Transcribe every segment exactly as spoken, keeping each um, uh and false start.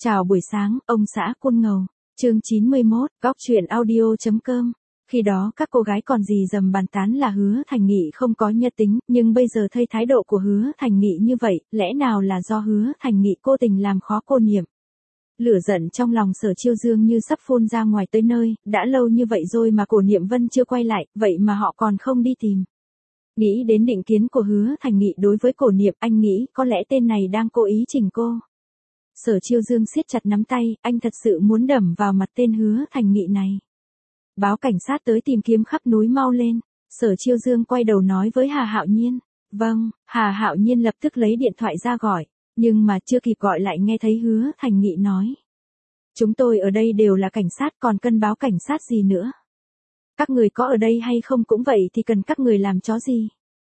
Chào buổi sáng, ông xã Côn Ngầu. Chương chín mươi mốt, góc truyện audio chấm com. Khi đó các cô gái còn gì dầm bàn tán là Hứa Thành Nghị không có nhân tính, nhưng bây giờ thấy thái độ của Hứa Thành Nghị như vậy, lẽ nào là do Hứa Thành Nghị cố tình làm khó cô Niệm. Lửa giận trong lòng Sở Chiêu Dương như sắp phun ra ngoài tới nơi, đã lâu như vậy rồi mà Cổ Niệm Vân chưa quay lại, vậy mà họ còn không đi tìm. Nghĩ đến định kiến của Hứa Thành Nghị đối với Cổ Niệm, anh nghĩ có lẽ tên này đang cố ý chỉnh cô. Sở Chiêu Dương siết chặt nắm tay, anh thật sự muốn đẩm vào mặt tên Hứa Thành Nghị này. Báo cảnh sát tới tìm kiếm khắp núi mau lên. Sở Chiêu Dương quay đầu nói với Hà Hạo Nhiên. Vâng, Hà Hạo Nhiên lập tức lấy điện thoại ra gọi, nhưng mà chưa kịp gọi lại nghe thấy Hứa Thành Nghị nói. Chúng tôi ở đây đều là cảnh sát, còn cần báo cảnh sát gì nữa. Các người có ở đây hay không cũng vậy thì cần các người làm chó gì.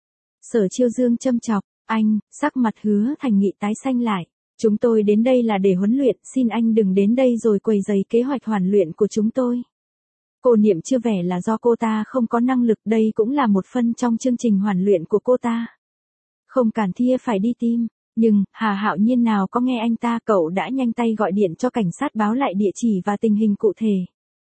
Sở Chiêu Dương châm chọc, anh, sắc mặt Hứa Thành Nghị tái xanh lại. Chúng tôi đến đây là để huấn luyện, xin anh đừng đến đây rồi quấy rầy kế hoạch hoàn luyện của chúng tôi. Cô Niệm chưa vẻ là do cô ta không có năng lực, đây cũng là một phần trong chương trình hoàn luyện của cô ta. Không cản thia phải đi tìm, nhưng Hà Hạo Nhiên nào có nghe anh ta, cậu đã nhanh tay gọi điện cho cảnh sát báo lại địa chỉ và tình hình cụ thể.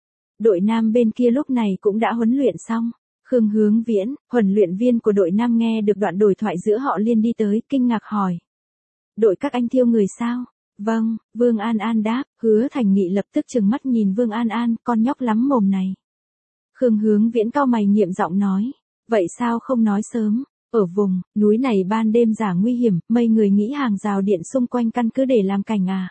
Đội nam bên kia lúc này cũng đã huấn luyện xong. Khương Hướng Viễn, huấn luyện viên của đội nam nghe được đoạn đối thoại giữa họ liền đi tới, kinh ngạc hỏi. Đội các anh thiêu người sao? Vâng, Vương An An đáp. Hứa Thành Nghị lập tức trừng mắt nhìn Vương An An, con nhóc lắm mồm này. Khương Hướng Viễn cau mày nghiệm giọng nói. Vậy sao không nói sớm? Ở vùng núi này ban đêm giả nguy hiểm, mấy người nghĩ hàng rào điện xung quanh căn cứ để làm cảnh à?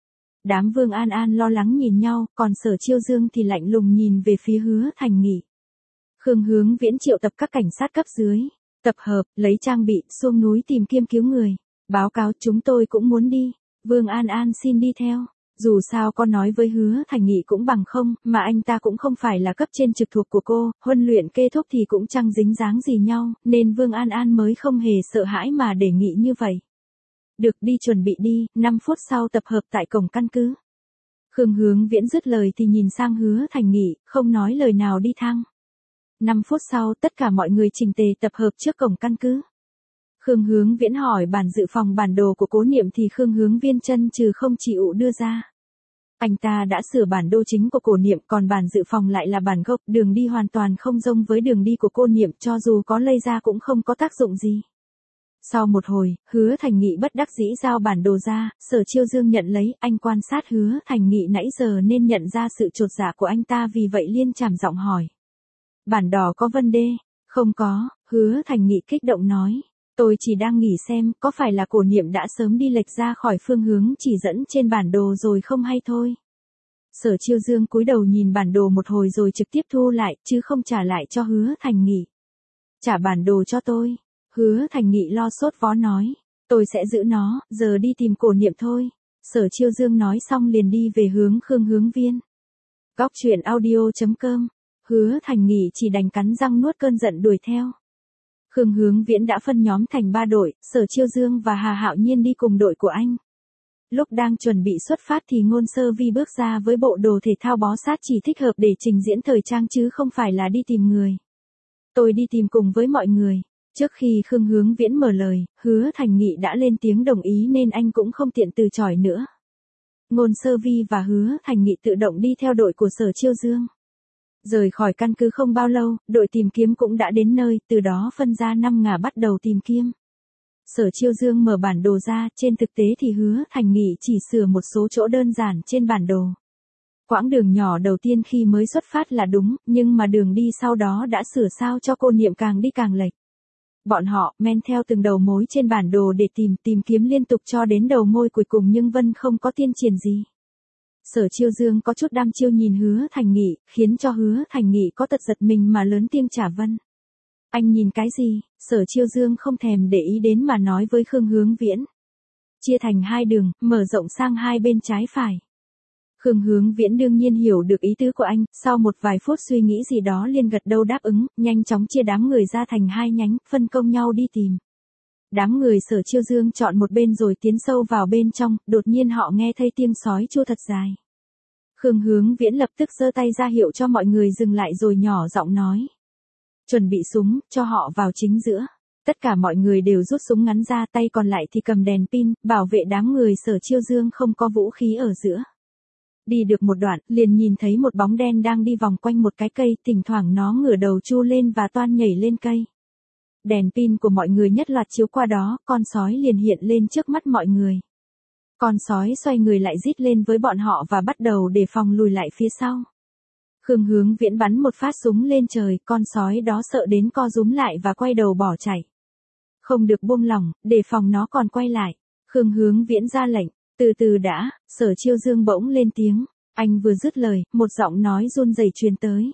Đám Vương An An lo lắng nhìn nhau, còn Sở Chiêu Dương thì lạnh lùng nhìn về phía Hứa Thành Nghị. Khương Hướng Viễn triệu tập các cảnh sát cấp dưới, tập hợp, lấy trang bị, xuống núi tìm kiếm cứu người. Báo cáo chúng tôi cũng muốn đi. Vương An An xin đi theo. Dù sao con nói với Hứa Thành Nghị cũng bằng không, mà anh ta cũng không phải là cấp trên trực thuộc của cô, huấn luyện kết thúc thì cũng chẳng dính dáng gì nhau, nên Vương An An mới không hề sợ hãi mà đề nghị như vậy. Được, đi chuẩn bị đi, năm phút sau tập hợp tại cổng căn cứ. Khương Hướng Viễn dứt lời thì nhìn sang Hứa Thành Nghị, không nói lời nào đi thang. năm phút sau tất cả mọi người chỉnh tề tập hợp trước cổng căn cứ. Khương Hướng Viễn hỏi bản dự phòng bản đồ của Cố Niệm thì Khương Hướng Viên chân trừ không chịu đưa ra. Anh ta đã sửa bản đồ chính của Cổ Niệm, còn bản dự phòng lại là bản gốc, đường đi hoàn toàn không giống với đường đi của cô Niệm, cho dù có lây ra cũng không có tác dụng gì. Sau một hồi, Hứa Thành Nghị bất đắc dĩ giao bản đồ ra, Sở Chiêu Dương nhận lấy, anh quan sát Hứa Thành Nghị nãy giờ nên nhận ra sự chột dạ của anh ta, vì vậy liên trảm giọng hỏi. Bản đỏ có vấn đề? Không có, Hứa Thành Nghị kích động nói. Tôi chỉ đang nghĩ xem có phải là Cổ Niệm đã sớm đi lệch ra khỏi phương hướng chỉ dẫn trên bản đồ rồi không hay thôi. Sở Chiêu Dương cúi đầu nhìn bản đồ một hồi rồi trực tiếp thu lại, chứ không trả lại cho Hứa Thành Nghị. Trả bản đồ cho tôi. Hứa Thành Nghị lo sốt vó nói. Tôi sẽ giữ nó, giờ đi tìm Cổ Niệm thôi. Sở Chiêu Dương nói xong liền đi về hướng Khương Hướng Viên. Góc truyện audio chấm com. Hứa Thành Nghị chỉ đành cắn răng nuốt cơn giận đuổi theo. Khương Hướng Viễn đã phân nhóm thành ba đội, Sở Chiêu Dương và Hà Hạo Nhiên đi cùng đội của anh. Lúc đang chuẩn bị xuất phát thì Ngôn Sơ Vi bước ra với bộ đồ thể thao bó sát, chỉ thích hợp để trình diễn thời trang chứ không phải là đi tìm người. Tôi đi tìm cùng với mọi người. Trước khi Khương Hướng Viễn mở lời, Hứa Thành Nghị đã lên tiếng đồng ý nên anh cũng không tiện từ chối nữa. Ngôn Sơ Vi và Hứa Thành Nghị tự động đi theo đội của Sở Chiêu Dương. Rời khỏi căn cứ không bao lâu, đội tìm kiếm cũng đã đến nơi, từ đó phân ra năm ngả bắt đầu tìm kiếm. Sở Chiêu Dương mở bản đồ ra, trên thực tế thì Hứa Thành Nghị chỉ sửa một số chỗ đơn giản trên bản đồ. Quãng đường nhỏ đầu tiên khi mới xuất phát là đúng, nhưng mà đường đi sau đó đã sửa sao cho cô Niệm càng đi càng lệch. Bọn họ men theo từng đầu mối trên bản đồ để tìm, tìm kiếm liên tục cho đến đầu môi cuối cùng nhưng vẫn không có tiến triển gì. Sở Chiêu Dương có chút đăm chiêu nhìn Hứa Thành Nghị, khiến cho Hứa Thành Nghị có tật giật mình mà lớn tiếng trả vân. Anh nhìn cái gì? Sở Chiêu Dương không thèm để ý đến mà nói với Khương Hướng Viễn. Chia thành hai đường, mở rộng sang hai bên trái phải. Khương Hướng Viễn đương nhiên hiểu được ý tứ của anh, sau một vài phút suy nghĩ gì đó liền gật đầu đáp ứng, nhanh chóng chia đám người ra thành hai nhánh, phân công nhau đi tìm. Đám người Sở Chiêu Dương chọn một bên rồi tiến sâu vào bên trong, đột nhiên họ nghe thấy tiếng sói chua thật dài. Khương Hướng Viễn lập tức giơ tay ra hiệu cho mọi người dừng lại rồi nhỏ giọng nói. Chuẩn bị súng, cho họ vào chính giữa. Tất cả mọi người đều rút súng ngắn ra, tay còn lại thì cầm đèn pin, bảo vệ đám người Sở Chiêu Dương không có vũ khí ở giữa. Đi được một đoạn, liền nhìn thấy một bóng đen đang đi vòng quanh một cái cây, thỉnh thoảng nó ngửa đầu chu lên và toan nhảy lên cây. Đèn pin của mọi người nhất loạt chiếu qua đó, con sói liền hiện lên trước mắt mọi người. Con sói xoay người lại rít lên với bọn họ và bắt đầu đề phòng lùi lại phía sau. Khương Hướng Viễn bắn một phát súng lên trời, con sói đó sợ đến co rúm lại và quay đầu bỏ chạy. Không được buông lỏng, đề phòng nó còn quay lại. Khương Hướng Viễn ra lệnh, từ từ đã. Sở Chiêu Dương bỗng lên tiếng. Anh vừa dứt lời, một giọng nói run rẩy truyền tới.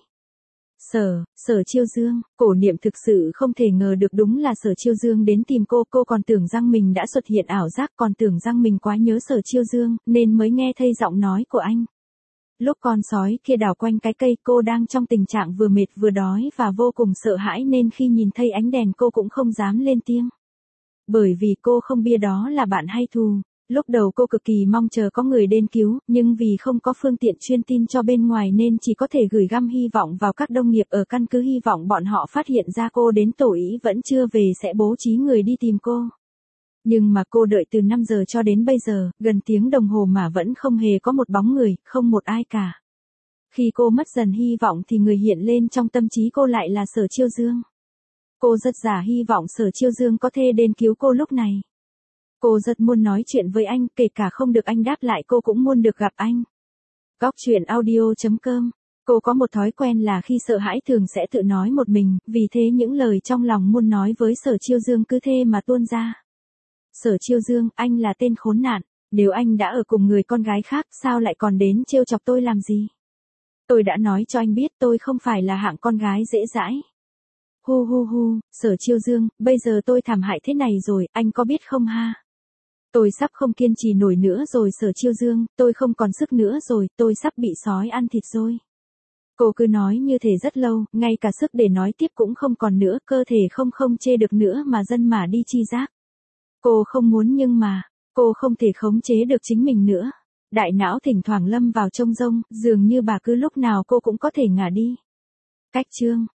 Sở, Sở Chiêu Dương. Cổ Niệm thực sự không thể ngờ được đúng là Sở Chiêu Dương đến tìm cô. Cô còn tưởng rằng mình đã xuất hiện ảo giác, còn tưởng rằng mình quá nhớ Sở Chiêu Dương, nên mới nghe thấy giọng nói của anh. Lúc con sói kia đảo quanh cái cây, cô đang trong tình trạng vừa mệt vừa đói và vô cùng sợ hãi, nên khi nhìn thấy ánh đèn cô cũng không dám lên tiếng. Bởi vì cô không biết đó là bạn hay thù. Lúc đầu cô cực kỳ mong chờ có người đến cứu, nhưng vì không có phương tiện truyền tin cho bên ngoài nên chỉ có thể gửi gắm hy vọng vào các đồng nghiệp ở căn cứ, hy vọng bọn họ phát hiện ra cô đến tổ ý vẫn chưa về sẽ bố trí người đi tìm cô. Nhưng mà cô đợi từ năm giờ cho đến bây giờ, gần tiếng đồng hồ mà vẫn không hề có một bóng người, không một ai cả. Khi cô mất dần hy vọng thì người hiện lên trong tâm trí cô lại là Sở Chiêu Dương. Cô rất giả hy vọng Sở Chiêu Dương có thể đến cứu cô lúc này. Cô rất muốn nói chuyện với anh, kể cả không được anh đáp lại cô cũng muốn được gặp anh. Góc truyện audio chấm com. Cô có một thói quen là khi sợ hãi thường sẽ tự nói một mình, vì thế những lời trong lòng muốn nói với Sở Chiêu Dương cứ thế mà tuôn ra. Sở Chiêu Dương, anh là tên khốn nạn, nếu anh đã ở cùng người con gái khác, sao lại còn đến trêu chọc tôi làm gì? Tôi đã nói cho anh biết tôi không phải là hạng con gái dễ dãi. Hu hu hu, Sở Chiêu Dương, bây giờ tôi thảm hại thế này rồi, anh có biết không ha? Tôi sắp không kiên trì nổi nữa rồi Sở Chiêu Dương, tôi không còn sức nữa rồi, tôi sắp bị sói ăn thịt rồi. Cô cứ nói như thế rất lâu, ngay cả sức để nói tiếp cũng không còn nữa, cơ thể không không chê được nữa mà dân mà đi chi giác. Cô không muốn nhưng mà, cô không thể khống chế được chính mình nữa. Đại não thỉnh thoảng lâm vào trông rông, dường như bà cứ lúc nào cô cũng có thể ngả đi. Cách chương